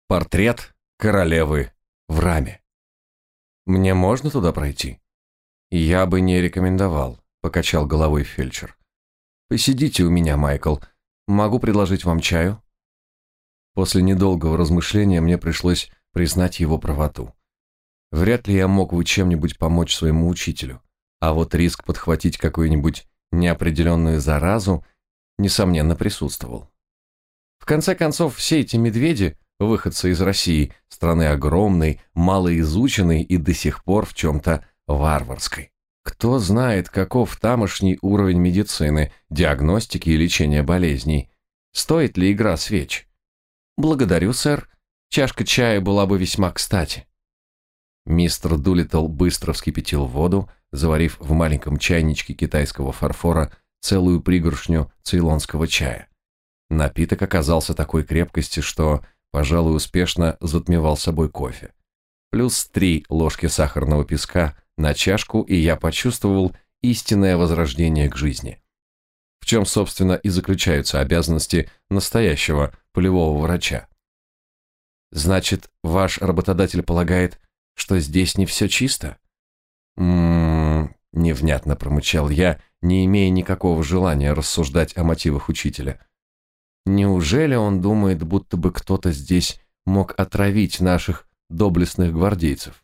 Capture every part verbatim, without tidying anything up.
Портрет королевы в раме. Мне можно туда пройти? Я бы не рекомендовал, покачал головой фельдшер. Посидите у меня, Майкл. Могу предложить вам чаю? После недолгого размышления мне пришлось признать его правоту. Вряд ли я мог бы чем-нибудь помочь своему учителю, а вот риск подхватить какую-нибудь неопределенную заразу, несомненно, присутствовал. В конце концов, все эти медведи, выходцы из России, страны огромной, малоизученной и до сих пор в чем-то варварской. Кто знает, каков тамошний уровень медицины, диагностики и лечения болезней? Стоит ли игра свеч? Благодарю, сэр. Чашка чая была бы весьма кстати. Мистер Дулиттл быстро вскипятил воду, заварив в маленьком чайничке китайского фарфора целую пригоршню цейлонского чая. Напиток оказался такой крепкости, что, пожалуй, успешно затмевал собой кофе. Плюс три ложки сахарного песка на чашку, и я почувствовал истинное возрождение к жизни. В чем, собственно, и заключаются обязанности настоящего полевого врача. Значит, ваш работодатель полагает, что здесь не все чисто? М-м-м, невнятно промычал я, не имея никакого желания рассуждать о мотивах учителя. Неужели он думает, будто бы кто-то здесь мог отравить наших доблестных гвардейцев?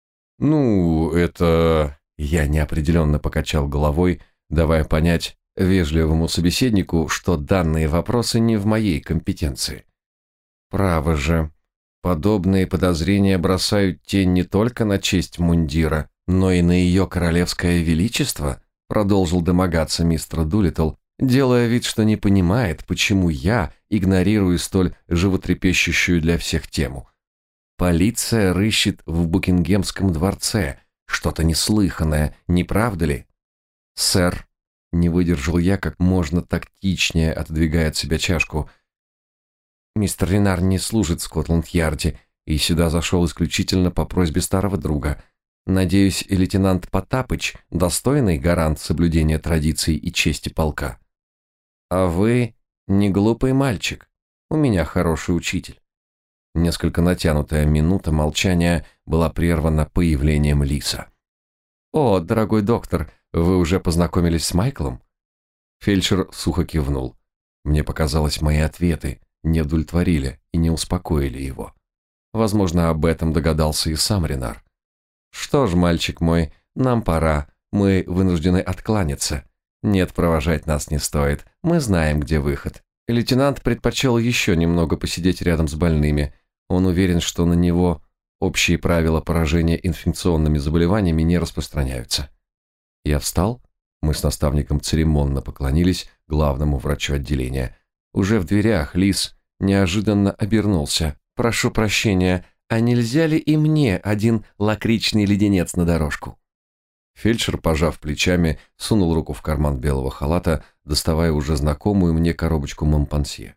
Ну, это... Я неопределенно покачал головой, давая понять вежливому собеседнику, что данные вопросы не в моей компетенции. Право же, подобные подозрения бросают тень не только на честь мундира, но и на ее королевское величество, продолжил домогаться мистер Дулиттл, делая вид, что не понимает, почему я игнорирую столь животрепещущую для всех тему. Полиция рыщет в Букингемском дворце, что-то неслыханное, не правда ли? Сэр, не выдержал я как можно тактичнее, отодвигая от себя чашку. Мистер Ренар не служит в Скотланд-Ярде и сюда зашел исключительно по просьбе старого друга. Надеюсь, и лейтенант Потапыч – достойный гарант соблюдения традиций и чести полка. А вы не глупый мальчик. У меня хороший учитель. Несколько натянутая минута молчания была прервана появлением Лиса. О, дорогой доктор, вы уже познакомились с Майклом? Фельдшер сухо кивнул. Мне показалось, мои ответы не удовлетворили и не успокоили его. Возможно, об этом догадался и сам Ренар. Что ж, мальчик мой, нам пора. Мы вынуждены откланяться. Нет, провожать нас не стоит. Мы знаем, где выход. Лейтенант предпочел еще немного посидеть рядом с больными. Он уверен, что на него общие правила поражения инфекционными заболеваниями не распространяются. Я встал. Мы с наставником церемонно поклонились главному врачу отделения. Уже в дверях Лис неожиданно обернулся. «Прошу прощения, а нельзя ли и мне один лакричный леденец на дорожку?» Фельдшер, пожав плечами, сунул руку в карман белого халата, доставая уже знакомую мне коробочку Монпансье.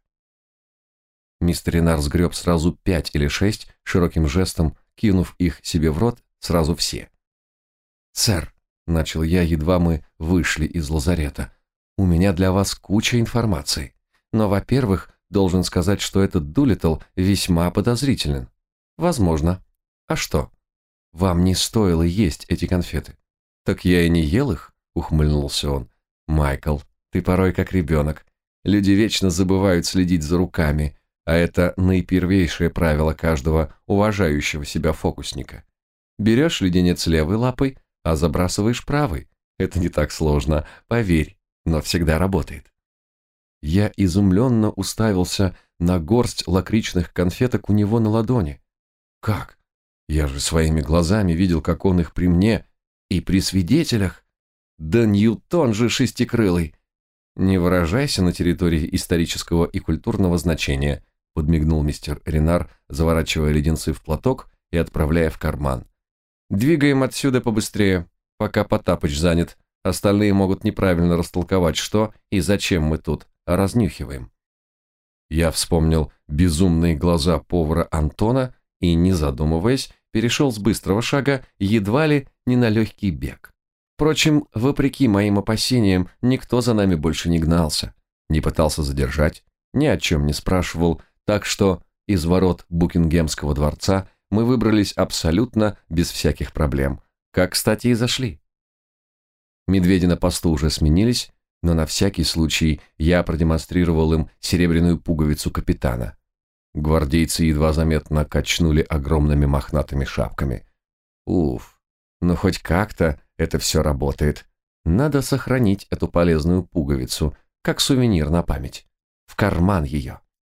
Мистер Ренар сгреб сразу пять или шесть, широким жестом, кинув их себе в рот, сразу все. «Сэр», — начал я, едва мы вышли из лазарета, — «у меня для вас куча информации. Но, во-первых, должен сказать, что этот Дулиттл весьма подозрителен. Возможно. А что? Вам не стоило есть эти конфеты». «Так я и не ел их», — ухмыльнулся он. «Майкл, ты порой как ребенок. Люди вечно забывают следить за руками, а это наипервейшее правило каждого уважающего себя фокусника. Берешь леденец левой лапой, а забрасываешь правой. Это не так сложно, поверь, но всегда работает». Я изумленно уставился на горсть лакричных конфеток у него на ладони. «Как? Я же своими глазами видел, как он их при мне и при свидетелях. Да Ньютон же шестикрылый!» «Не выражайся на территории исторического и культурного значения», подмигнул мистер Ренар, заворачивая леденцы в платок и отправляя в карман. «Двигаем отсюда побыстрее, пока Потапыч занят. Остальные могут неправильно растолковать, что и зачем мы тут разнюхиваем». Я вспомнил безумные глаза повара Антона и, не задумываясь, перешел с быстрого шага едва ли не на легкий бег. Впрочем, вопреки моим опасениям, никто за нами больше не гнался, не пытался задержать, ни о чем не спрашивал, так что из ворот Букингемского дворца мы выбрались абсолютно без всяких проблем, как, кстати, и зашли. Медведи на посту уже сменились, но на всякий случай я продемонстрировал им серебряную пуговицу капитана. Гвардейцы едва заметно качнули огромными мохнатыми шапками. Уф, ну хоть как-то это все работает. Надо сохранить эту полезную пуговицу, как сувенир на память. В карман ее.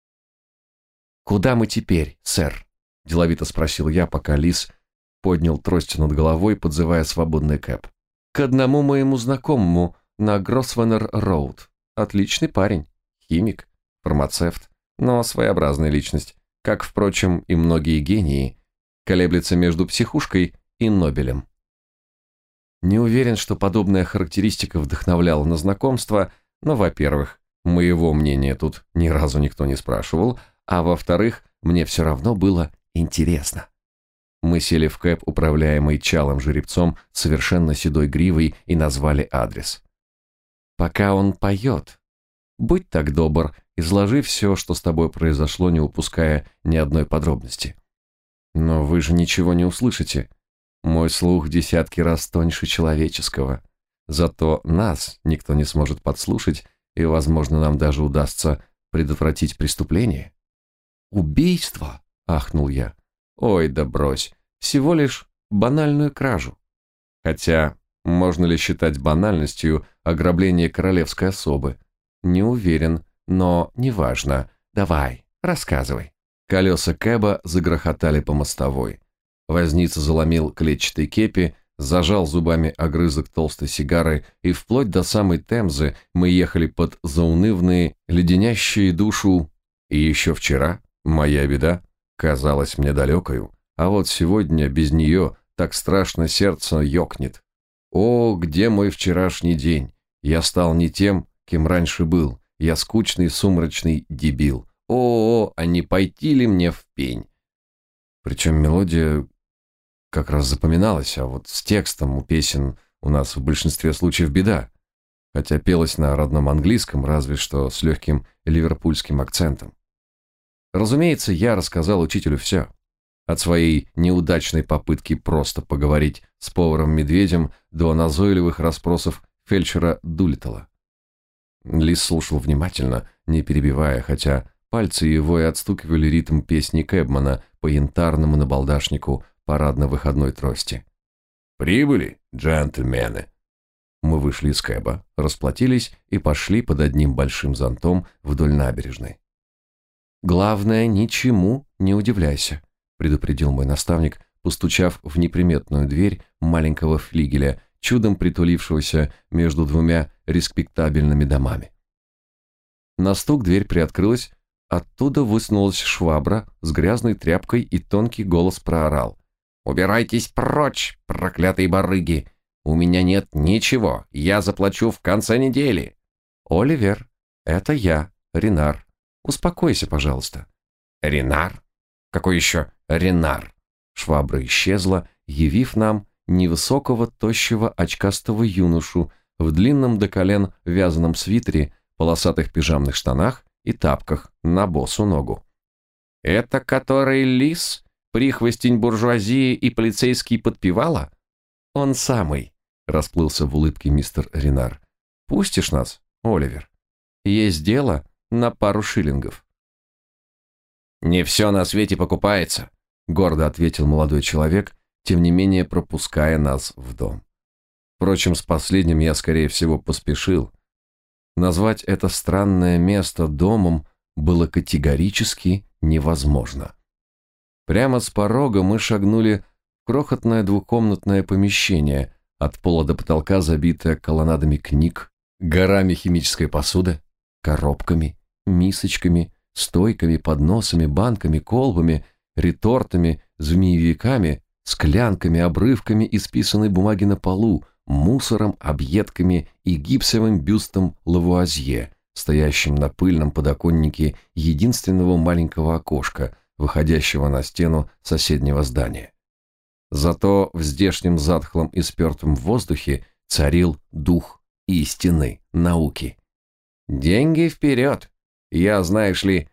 «Куда мы теперь, сэр?» – деловито спросил я, пока лис поднял трость над головой, подзывая свободный кэп. «К одному моему знакомому на Гросвеннер-роуд. Отличный парень, химик, фармацевт, но своеобразная личность, как, впрочем, и многие гении, колеблется между психушкой и Нобелем». Не уверен, что подобная характеристика вдохновляла на знакомство, но, во-первых, моего мнения тут ни разу никто не спрашивал, а во-вторых, мне все равно было интересно. Мы сели в кэб, управляемый чалым жеребцом с совершенно седой гривой, и назвали адрес. «Пока он поет, будь так добр, изложи все, что с тобой произошло, не упуская ни одной подробности». «Но вы же ничего не услышите. Мой слух десятки раз тоньше человеческого. Зато нас никто не сможет подслушать, и, возможно, нам даже удастся предотвратить преступление». «Убийство?» – ахнул я. «Ой, да брось. Всего лишь банальную кражу. Хотя, можно ли считать банальностью ограбление королевской особы? Не уверен, но неважно. Давай, рассказывай». Колеса кэба загрохотали по мостовой. Возница заломил клетчатой кепи, зажал зубами огрызок толстой сигары, и вплоть до самой Темзы мы ехали под заунывные, леденящие душу. И еще вчера моя беда казалась мне далекою, а вот сегодня без нее так страшно сердце ёкнет. О, где мой вчерашний день? Я стал не тем, кем раньше был. Я скучный, сумрачный дебил. О, а не пойти ли мне в пень? Причем мелодия как раз запоминалась, а вот с текстом у песен у нас в большинстве случаев беда. Хотя пелось на родном английском, разве что с легким ливерпульским акцентом. Разумеется, я рассказал учителю все. От своей неудачной попытки просто поговорить с поваром-медведем до назойливых расспросов фельдшера Дулиттла. Лис слушал внимательно, не перебивая, хотя пальцы его и отстукивали ритм песни Кэбмана по янтарному набалдашнику парадно-выходной трости. «Прибыли, джентльмены!» Мы вышли из кэба, расплатились и пошли под одним большим зонтом вдоль набережной. «Главное, ничему не удивляйся», — предупредил мой наставник, постучав в неприметную дверь маленького флигеля, чудом притулившегося между двумя респектабельными домами. На стук дверь приоткрылась, оттуда высунулась швабра с грязной тряпкой, и тонкий голос проорал: «Убирайтесь прочь, проклятые барыги! У меня нет ничего, я заплачу в конце недели!» «Оливер, это я, Ренар. Успокойся, пожалуйста». «Ренар? Какой еще Ренар?» Швабра исчезла, явив нам невысокого, тощего, очкастого юношу в длинном до колен вязаном свитере, полосатых пижамных штанах и тапках на босу ногу. «Это который лис, прихвостень буржуазии и полицейский подпевала?» «Он самый», — расплылся в улыбке мистер Ренар. «Пустишь нас, Оливер? Есть дело на пару шиллингов». «Не все на свете покупается», — гордо ответил молодой человек, тем не менее пропуская нас в дом. Впрочем, с последним я, скорее всего, поспешил. Назвать это странное место домом было категорически невозможно. Прямо с порога мы шагнули в крохотное двухкомнатное помещение, от пола до потолка забитое колоннадами книг, горами химической посуды, коробками, мисочками, стойками, подносами, банками, колбами, ретортами, змеевиками, склянками, обрывками исписанной бумаги на полу, мусором, объедками и гипсовым бюстом Лавуазье, стоящим на пыльном подоконнике единственного маленького окошка, выходящего на стену соседнего здания. Зато в здешнем затхлом и спертом воздухе царил дух истины, науки. «Деньги вперед! Я, знаешь ли,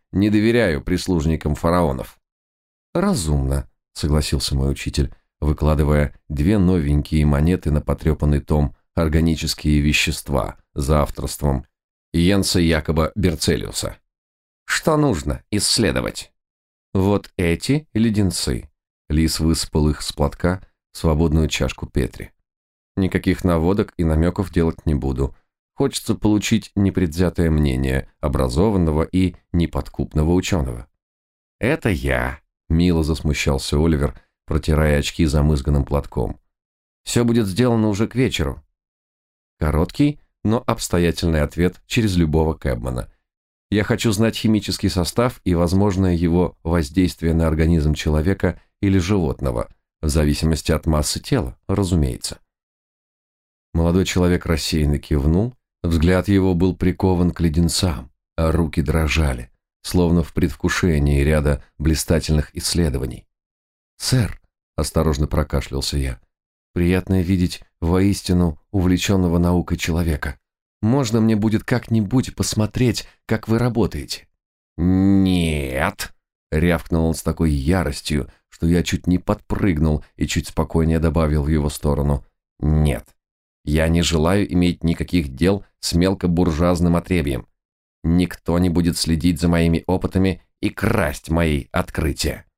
не доверяю прислужникам фараонов». «Разумно», — согласился мой учитель, выкладывая две новенькие монеты на потрепанный том «Органические вещества» за авторством Йенса Якоба Берцелиуса. «Что нужно исследовать?» «Вот эти леденцы». Лис высыпал их с платка в свободную чашку Петри. «Никаких наводок и намеков делать не буду. Хочется получить непредвзятое мнение образованного и неподкупного ученого». «Это я», — мило засмущался Оливер, протирая очки замызганным платком. «Все будет сделано уже к вечеру». Короткий, но обстоятельный ответ через любого Кэбмана. Я хочу знать химический состав и возможное его воздействие на организм человека или животного, в зависимости от массы тела, разумеется. Молодой человек рассеянно кивнул, взгляд его был прикован к леденцам, а руки дрожали, словно в предвкушении ряда блистательных исследований. «Сэр», — осторожно прокашлялся я, — «приятно видеть воистину увлеченного наукой человека. Можно мне будет как-нибудь посмотреть, как вы работаете?» «Нет», — рявкнул он с такой яростью, что я чуть не подпрыгнул и чуть спокойнее добавил в его сторону. «Нет, я не желаю иметь никаких дел с мелкобуржуазным отребьем. Никто не будет следить за моими опытами и красть мои открытия».